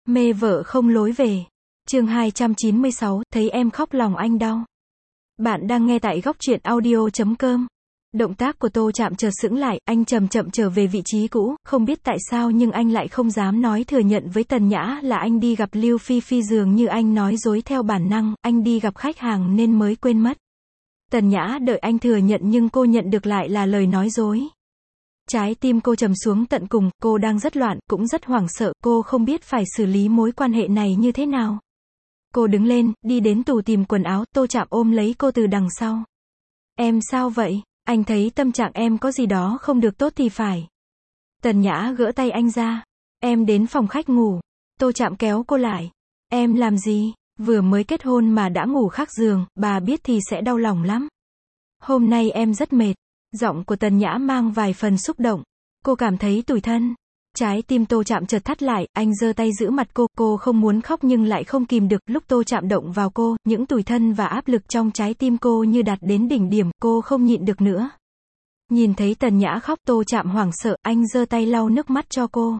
Mê vợ không lối về. Chương 296, thấy em khóc lòng anh đau. Bạn đang nghe tại góc truyện audio.com. Động tác của Tô Trạm chợt sững lại, anh chậm chậm trở về vị trí cũ, không biết tại sao nhưng anh lại không dám nói thừa nhận với Tần Nhã là anh đi gặp Lưu Phi Phi, dường như anh nói dối theo bản năng, anh đi gặp khách hàng nên mới quên mất. Tần Nhã đợi anh thừa nhận nhưng cô nhận được lại là lời nói dối. Trái tim cô trầm xuống tận cùng, cô đang rất loạn, cũng rất hoảng sợ, cô không biết phải xử lý mối quan hệ này như thế nào. Cô đứng lên, đi đến tủ tìm quần áo, Tô Trạm ôm lấy cô từ đằng sau. Em sao vậy? Anh thấy tâm trạng em có gì đó không được tốt thì phải. Tần Nhã gỡ tay anh ra. Em đến phòng khách ngủ. Tô Trạm kéo cô lại. Em làm gì? Vừa mới kết hôn mà đã ngủ khác giường, bà biết thì sẽ đau lòng lắm. Hôm nay em rất mệt. Giọng của Tần Nhã mang vài phần xúc động. Cô cảm thấy tủi thân. Trái tim Tô Trạm chợt thắt lại, anh giơ tay giữ mặt cô không muốn khóc nhưng lại không kìm được, lúc Tô Trạm động vào cô, những tủi thân và áp lực trong trái tim cô như đạt đến đỉnh điểm, cô không nhịn được nữa. Nhìn thấy Tần Nhã khóc, Tô Trạm hoảng sợ, anh giơ tay lau nước mắt cho cô.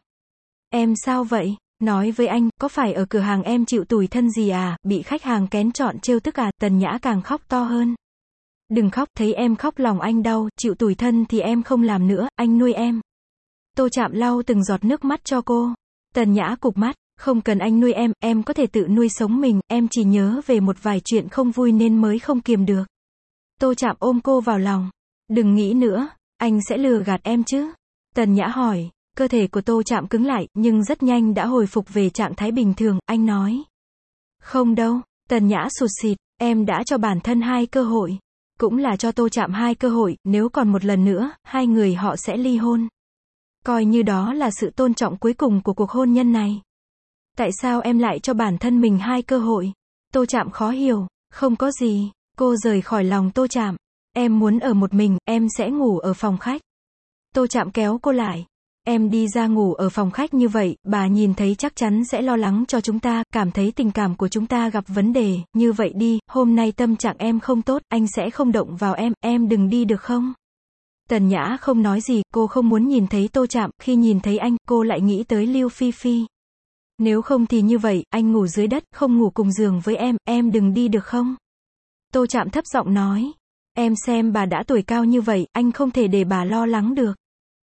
Em sao vậy? Nói với anh, có phải ở cửa hàng em chịu tủi thân gì à, bị khách hàng kén chọn trêu tức à? Tần Nhã càng khóc to hơn. Đừng khóc, thấy em khóc lòng anh đau, chịu tủi thân thì em không làm nữa, anh nuôi em. Tô Trạm lau từng giọt nước mắt cho cô. Tần Nhã cụp mắt, không cần anh nuôi em có thể tự nuôi sống mình, em chỉ nhớ về một vài chuyện không vui nên mới không kiềm được. Tô Trạm ôm cô vào lòng. Đừng nghĩ nữa, anh sẽ lừa gạt em chứ? Tần Nhã hỏi. Cơ thể của Tô Trạm cứng lại, nhưng rất nhanh đã hồi phục về trạng thái bình thường, anh nói. Không đâu. Tần Nhã sụt sịt, em đã cho bản thân 2 cơ hội. Cũng là cho Tô Trạm 2 cơ hội, nếu còn một lần nữa, hai người họ sẽ ly hôn. Coi như đó là sự tôn trọng cuối cùng của cuộc hôn nhân này. Tại sao em lại cho bản thân mình 2 cơ hội? Tô Trạm khó hiểu. Không có gì. Cô rời khỏi lòng Tô Trạm. Em muốn ở một mình, em sẽ ngủ ở phòng khách. Tô Trạm kéo cô lại. Em đi ra ngủ ở phòng khách như vậy, bà nhìn thấy chắc chắn sẽ lo lắng cho chúng ta, cảm thấy tình cảm của chúng ta gặp vấn đề, như vậy đi, hôm nay tâm trạng em không tốt, anh sẽ không động vào em đừng đi được không? Tần Nhã không nói gì, cô không muốn nhìn thấy Tô Trạm, khi nhìn thấy anh, cô lại nghĩ tới Lưu Phi Phi. Nếu không thì như vậy, anh ngủ dưới đất, không ngủ cùng giường với em đừng đi được không? Tô Trạm thấp giọng nói. Em xem bà đã tuổi cao như vậy, anh không thể để bà lo lắng được.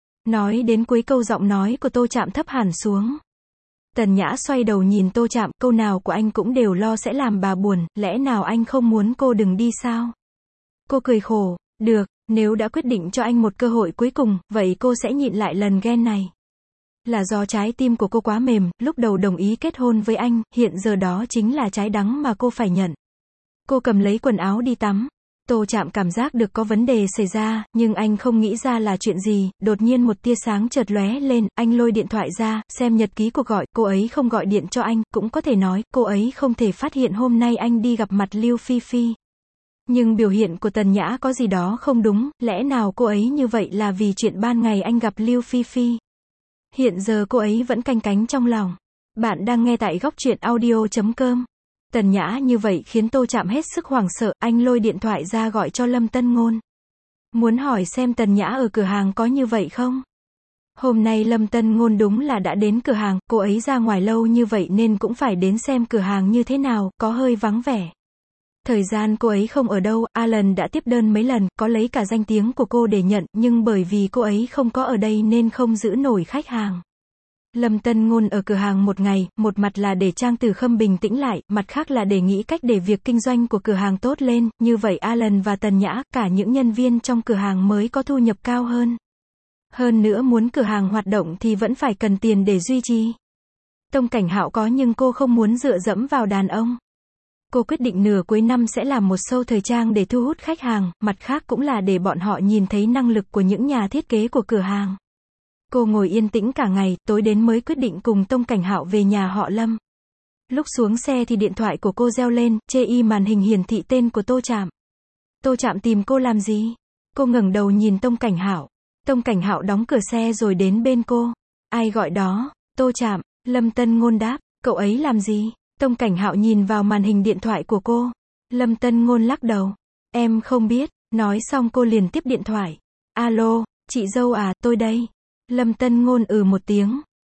Nói đến cuối câu giọng nói của Tô Trạm thấp hẳn xuống. Tần Nhã xoay đầu nhìn Tô Trạm, câu nào của anh cũng đều lo sẽ làm bà buồn, lẽ nào anh không muốn cô đừng đi sao? Cô cười khổ, được, nếu đã quyết định cho anh một cơ hội cuối cùng, vậy cô sẽ nhịn lại lần ghen này. Là do trái tim của cô quá mềm, lúc đầu đồng ý kết hôn với anh, hiện giờ đó chính là trái đắng mà cô phải nhận. Cô cầm lấy quần áo đi tắm. Tô Trạm cảm giác được có vấn đề xảy ra, nhưng anh không nghĩ ra là chuyện gì, đột nhiên một tia sáng chợt lóe lên, anh lôi điện thoại ra, xem nhật ký cuộc gọi, cô ấy không gọi điện cho anh, cũng có thể nói, cô ấy không thể phát hiện hôm nay anh đi gặp mặt Lưu Phi Phi. Nhưng biểu hiện của Tần Nhã có gì đó không đúng, lẽ nào cô ấy như vậy là vì chuyện ban ngày anh gặp Lưu Phi Phi? Hiện giờ cô ấy vẫn canh cánh trong lòng. Bạn đang nghe tại góc truyện audio.com. Tần Nhã như vậy khiến Tô Trạm hết sức hoảng sợ, anh lôi điện thoại ra gọi cho Lâm Tân Ngôn. Muốn hỏi xem Tần Nhã ở cửa hàng có như vậy không? Hôm nay Lâm Tân Ngôn đúng là đã đến cửa hàng, cô ấy ra ngoài lâu như vậy nên cũng phải đến xem cửa hàng như thế nào, có hơi vắng vẻ. Thời gian cô ấy không ở đâu, Alan đã tiếp đơn mấy lần, có lấy cả danh tiếng của cô để nhận, nhưng bởi vì cô ấy không có ở đây nên không giữ nổi khách hàng. Lâm Tân Ngôn ở cửa hàng một ngày, một mặt là để Trang Tử Khâm bình tĩnh lại, mặt khác là để nghĩ cách để việc kinh doanh của cửa hàng tốt lên, như vậy Alan và Tần Nhã, cả những nhân viên trong cửa hàng mới có thu nhập cao hơn. Hơn nữa muốn cửa hàng hoạt động thì vẫn phải cần tiền để duy trì. Tông Cảnh Hạo có nhưng cô không muốn dựa dẫm vào đàn ông. Cô quyết định nửa cuối năm sẽ làm một show thời trang để thu hút khách hàng, mặt khác cũng là để bọn họ nhìn thấy năng lực của những nhà thiết kế của cửa hàng. Cô ngồi yên tĩnh cả ngày, tối đến mới quyết định cùng Tông Cảnh Hạo về nhà họ Lâm. Lúc xuống xe thì điện thoại của cô reo lên, màn hình hiển thị tên của Tô Trạm. Tô Trạm tìm cô làm gì? Cô ngẩng đầu nhìn Tông Cảnh Hạo. Tông Cảnh Hạo đóng cửa xe rồi đến bên cô. Ai gọi đó? Tô Trạm. Lâm Tân Ngôn đáp. Cậu ấy làm gì? Tông Cảnh Hạo nhìn vào màn hình điện thoại của cô. Lâm Tân Ngôn lắc đầu. Em không biết. Nói xong cô liền tiếp điện thoại. Alo, chị dâu à, tôi đây. Lâm Tân Ngôn một tiếng.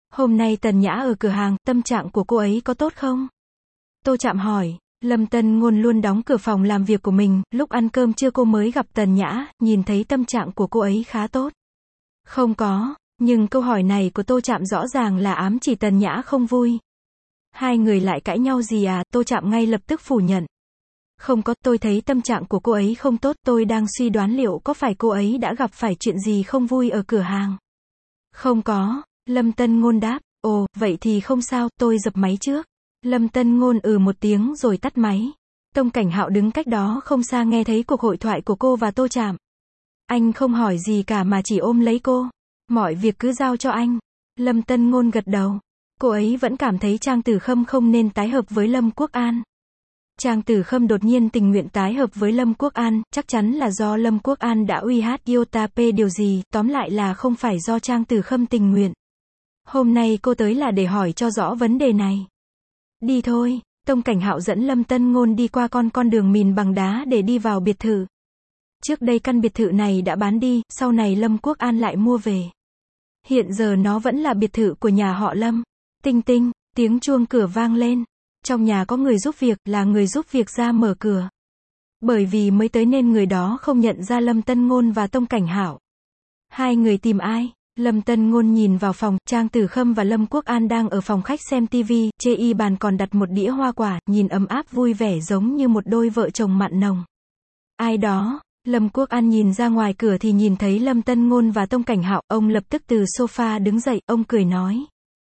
Hôm nay Tần Nhã ở cửa hàng, tâm trạng của cô ấy có tốt không? Tô Trạm hỏi. Lâm Tân Ngôn luôn đóng cửa phòng làm việc của mình, lúc ăn cơm trưa cô mới gặp Tần Nhã, nhìn thấy tâm trạng của cô ấy khá tốt. Không có, nhưng câu hỏi này của Tô Trạm rõ ràng là ám chỉ Tần Nhã không vui. Hai người lại cãi nhau gì à? Tô Trạm ngay lập tức phủ nhận. Không có, tôi thấy tâm trạng của cô ấy không tốt, tôi đang suy đoán liệu có phải cô ấy đã gặp phải chuyện gì không vui ở cửa hàng. Không có, Lâm Tân Ngôn đáp. Ồ, vậy thì không sao, tôi dập máy trước. Lâm Tân Ngôn một tiếng rồi tắt máy. Tông Cảnh Hạo đứng cách đó không xa nghe thấy cuộc hội thoại của cô và Tô Trạm. Anh không hỏi gì cả mà chỉ ôm lấy cô. Mọi việc cứ giao cho anh. Lâm Tân Ngôn gật đầu. Cô ấy vẫn cảm thấy Trang Tử Khâm không nên tái hợp với Lâm Quốc An. Trang Tử Khâm đột nhiên tình nguyện tái hợp với Lâm Quốc An, chắc chắn là do Lâm Quốc An đã uy hiếp Iota P điều gì, tóm lại là không phải do Trang Tử Khâm tình nguyện. Hôm nay cô tới là để hỏi cho rõ vấn đề này. Đi thôi, Tông Cảnh Hạo dẫn Lâm Tân Ngôn đi qua con đường mìn bằng đá để đi vào biệt thự. Trước đây căn biệt thự này đã bán đi, sau này Lâm Quốc An lại mua về. Hiện giờ nó vẫn là biệt thự của nhà họ Lâm. Tinh tinh, tiếng chuông cửa vang lên. Trong nhà có người giúp việc, là người giúp việc ra mở cửa. Bởi vì mới tới nên người đó không nhận ra Lâm Tân Ngôn và Tông Cảnh Hạo. Hai người tìm ai? Lâm Tân Ngôn nhìn vào phòng, Trang Tử Khâm và Lâm Quốc An đang ở phòng khách xem tivi, trên y bàn còn đặt một đĩa hoa quả, nhìn ấm áp vui vẻ giống như một đôi vợ chồng mặn nồng. Ai đó? Lâm Quốc An nhìn ra ngoài cửa thì nhìn thấy Lâm Tân Ngôn và Tông Cảnh Hạo, ông lập tức từ sofa đứng dậy, ông cười nói.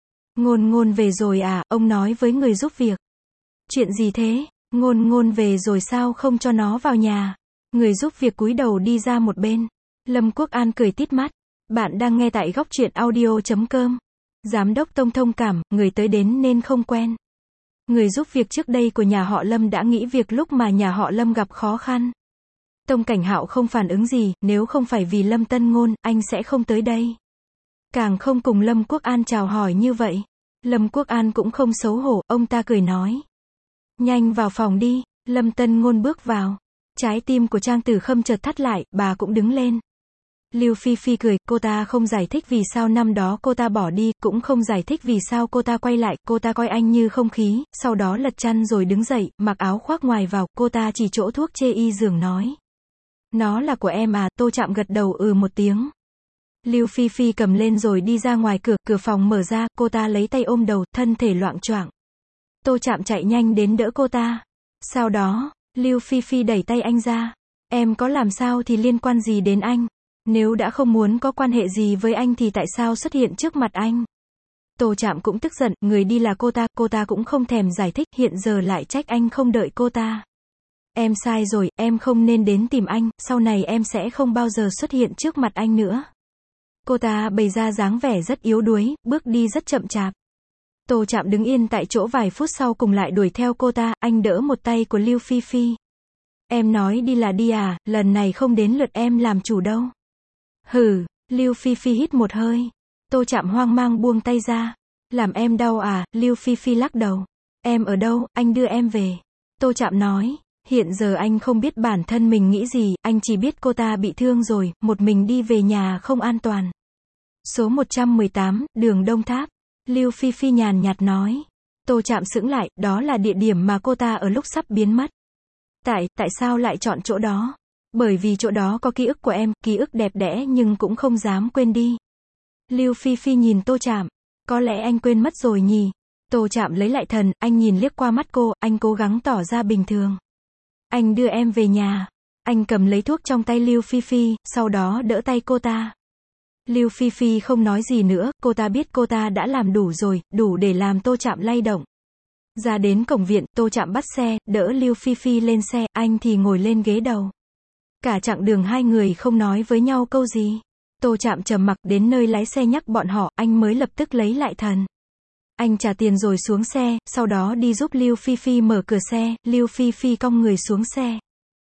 Ngôn về rồi à, ông nói với người giúp việc. Chuyện gì thế? Ngôn về rồi sao không cho nó vào nhà? Người giúp việc cúi đầu đi ra một bên. Lâm Quốc An cười tít mắt. Bạn đang nghe tại góc truyện audio.com. Giám đốc Tông thông cảm, người tới đến nên không quen. Người giúp việc trước đây của nhà họ Lâm đã nghỉ việc lúc mà nhà họ Lâm gặp khó khăn. Tông Cảnh Hạo không phản ứng gì, nếu không phải vì Lâm Tân Ngôn, anh sẽ không tới đây. Càng không cùng Lâm Quốc An chào hỏi như vậy. Lâm Quốc An cũng không xấu hổ, ông ta cười nói. Nhanh vào phòng đi. Lâm Tân Ngôn bước vào. Trái tim của Trang Tử Khâm chợt thắt lại, bà cũng đứng lên. Lưu Phi Phi cười, cô ta không giải thích vì sao năm đó cô ta bỏ đi, cũng không giải thích vì sao cô ta quay lại, cô ta coi anh như không khí, sau đó lật chăn rồi đứng dậy, mặc áo khoác ngoài vào, cô ta chỉ chỗ thuốc chê y giường nói. Nó là của em à? Tô Trạm gật đầu một tiếng. Lưu Phi Phi cầm lên rồi đi ra ngoài cửa phòng mở ra, cô ta lấy tay ôm đầu, thân thể loạng choạng. Tô Trạm chạy nhanh đến đỡ cô ta. Sau đó, Lưu Phi Phi đẩy tay anh ra. Em có làm sao thì liên quan gì đến anh? Nếu đã không muốn có quan hệ gì với anh thì tại sao xuất hiện trước mặt anh? Tô Trạm cũng tức giận, người đi là cô ta cũng không thèm giải thích, hiện giờ lại trách anh không đợi cô ta. Em sai rồi, em không nên đến tìm anh, sau này em sẽ không bao giờ xuất hiện trước mặt anh nữa. Cô ta bày ra dáng vẻ rất yếu đuối, bước đi rất chậm chạp. Tô Trạm đứng yên tại chỗ vài phút sau cùng lại đuổi theo cô ta, anh đỡ một tay của Lưu Phi Phi. Em nói đi là đi à, lần này không đến lượt em làm chủ đâu. Hừ, Lưu Phi Phi hít một hơi. Tô Trạm hoang mang buông tay ra. Làm em đau à? Lưu Phi Phi lắc đầu. Em ở đâu, anh đưa em về. Tô Trạm nói. Hiện giờ anh không biết bản thân mình nghĩ gì, anh chỉ biết cô ta bị thương rồi, một mình đi về nhà không an toàn. Số 118, đường Đông Tháp. Lưu Phi Phi nhàn nhạt nói. Tô Trạm sững lại, đó là địa điểm mà cô ta ở lúc sắp biến mất. Tại sao lại chọn chỗ đó? Bởi vì chỗ đó có ký ức của em, ký ức đẹp đẽ nhưng cũng không dám quên đi. Lưu Phi Phi nhìn Tô Trạm. Có lẽ anh quên mất rồi nhỉ? Tô Trạm lấy lại thần, anh nhìn liếc qua mắt cô, anh cố gắng tỏ ra bình thường. Anh đưa em về nhà. Anh cầm lấy thuốc trong tay Lưu Phi Phi, sau đó đỡ tay cô ta. Lưu Phi Phi không nói gì nữa, cô ta biết cô ta đã làm đủ rồi, đủ để làm Tô Trạm lay động. Ra đến cổng viện, Tô Trạm bắt xe, đỡ Lưu Phi Phi lên xe, anh thì ngồi lên ghế đầu. Cả chặng đường hai người không nói với nhau câu gì. Tô Trạm trầm mặc, đến nơi lái xe nhắc bọn họ, anh mới lập tức lấy lại thần. Anh trả tiền rồi xuống xe, sau đó đi giúp Lưu Phi Phi mở cửa xe, Lưu Phi Phi cong người xuống xe.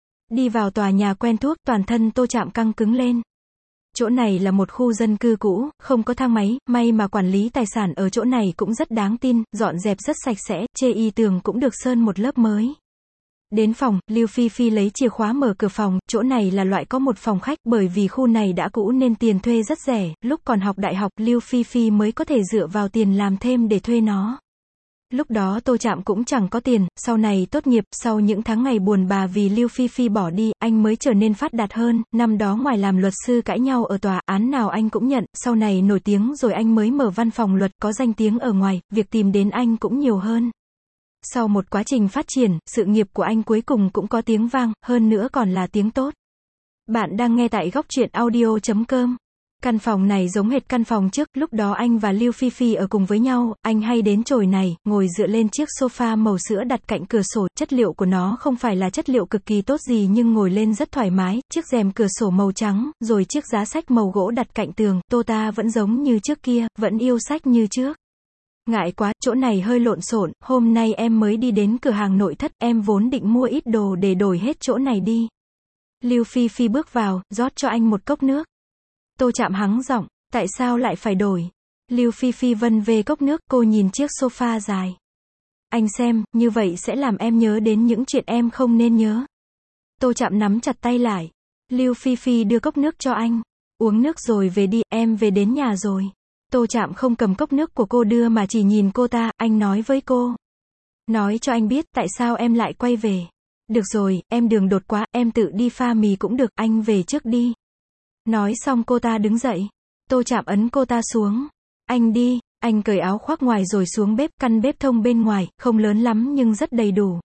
Đi vào tòa nhà quen thuộc, toàn thân Tô Trạm căng cứng lên. Chỗ này là một khu dân cư cũ, không có thang máy, may mà quản lý tài sản ở chỗ này cũng rất đáng tin, dọn dẹp rất sạch sẽ, chê y tường cũng được sơn một lớp mới. Đến phòng, Lưu Phi Phi lấy chìa khóa mở cửa phòng, chỗ này là loại có một phòng khách, bởi vì khu này đã cũ nên tiền thuê rất rẻ, lúc còn học đại học, Lưu Phi Phi mới có thể dựa vào tiền làm thêm để thuê nó. Lúc đó Tô Trạm cũng chẳng có tiền, sau này tốt nghiệp, sau những tháng ngày buồn bã vì Lưu Phi Phi bỏ đi, anh mới trở nên phát đạt hơn, năm đó ngoài làm luật sư cãi nhau ở tòa án nào anh cũng nhận, sau này nổi tiếng rồi anh mới mở văn phòng luật, có danh tiếng ở ngoài, việc tìm đến anh cũng nhiều hơn. Sau một quá trình phát triển, sự nghiệp của anh cuối cùng cũng có tiếng vang, hơn nữa còn là tiếng tốt. Bạn đang nghe tại góc truyện audio.com. Căn phòng này giống hệt căn phòng trước, lúc đó anh và Lưu Phi Phi ở cùng với nhau, anh hay đến chồi này, ngồi dựa lên chiếc sofa màu sữa đặt cạnh cửa sổ, chất liệu của nó không phải là chất liệu cực kỳ tốt gì nhưng ngồi lên rất thoải mái, chiếc rèm cửa sổ màu trắng, rồi chiếc giá sách màu gỗ đặt cạnh tường, Tô ta vẫn giống như trước kia, vẫn yêu sách như trước. Ngại quá, chỗ này hơi lộn xộn, hôm nay em mới đi đến cửa hàng nội thất, em vốn định mua ít đồ để đổi hết chỗ này đi. Lưu Phi Phi bước vào, rót cho anh một cốc nước. Tô Trạm hắng giọng, tại sao lại phải đổi? Lưu Phi Phi vân về cốc nước, cô nhìn chiếc sofa dài. Anh xem, như vậy sẽ làm em nhớ đến những chuyện em không nên nhớ. Tô Trạm nắm chặt tay lại. Lưu Phi Phi đưa cốc nước cho anh. Uống nước rồi về đi, em về đến nhà rồi. Tô Trạm không cầm cốc nước của cô đưa mà chỉ nhìn cô ta, anh nói với cô. Nói cho anh biết, tại sao em lại quay về. Được rồi, em đường đột quá, em tự đi pha mì cũng được, anh về trước đi. Nói xong cô ta đứng dậy. Tô Trạm ấn cô ta xuống. Anh đi, anh cởi áo khoác ngoài rồi xuống bếp, căn bếp thông bên ngoài, không lớn lắm nhưng rất đầy đủ.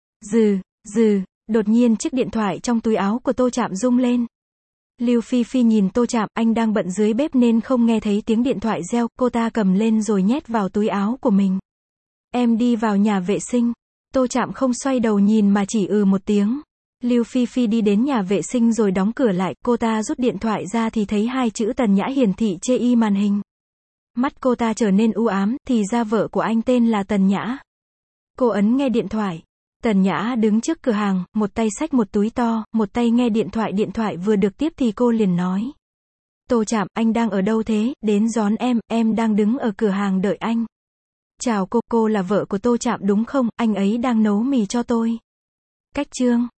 Đột nhiên chiếc điện thoại trong túi áo của Tô Trạm rung lên. Lưu Phi Phi nhìn Tô Trạm, anh đang bận dưới bếp nên không nghe thấy tiếng điện thoại reo, cô ta cầm lên rồi nhét vào túi áo của mình. Em đi vào nhà vệ sinh. Tô Trạm không xoay đầu nhìn mà chỉ một tiếng. Lưu Phi Phi đi đến nhà vệ sinh rồi đóng cửa lại, cô ta rút điện thoại ra thì thấy hai chữ Tần Nhã hiển thị trên màn hình. Mắt cô ta trở nên u ám, thì ra vợ của anh tên là Tần Nhã. Cô ấn nghe điện thoại. Tần Nhã đứng trước cửa hàng, một tay xách một túi to, một tay nghe điện thoại vừa được tiếp thì cô liền nói. Tô Trạm, anh đang ở đâu thế, đến đón em đang đứng ở cửa hàng đợi anh. Chào cô là vợ của Tô Trạm đúng không, anh ấy đang nấu mì cho tôi. Cách chương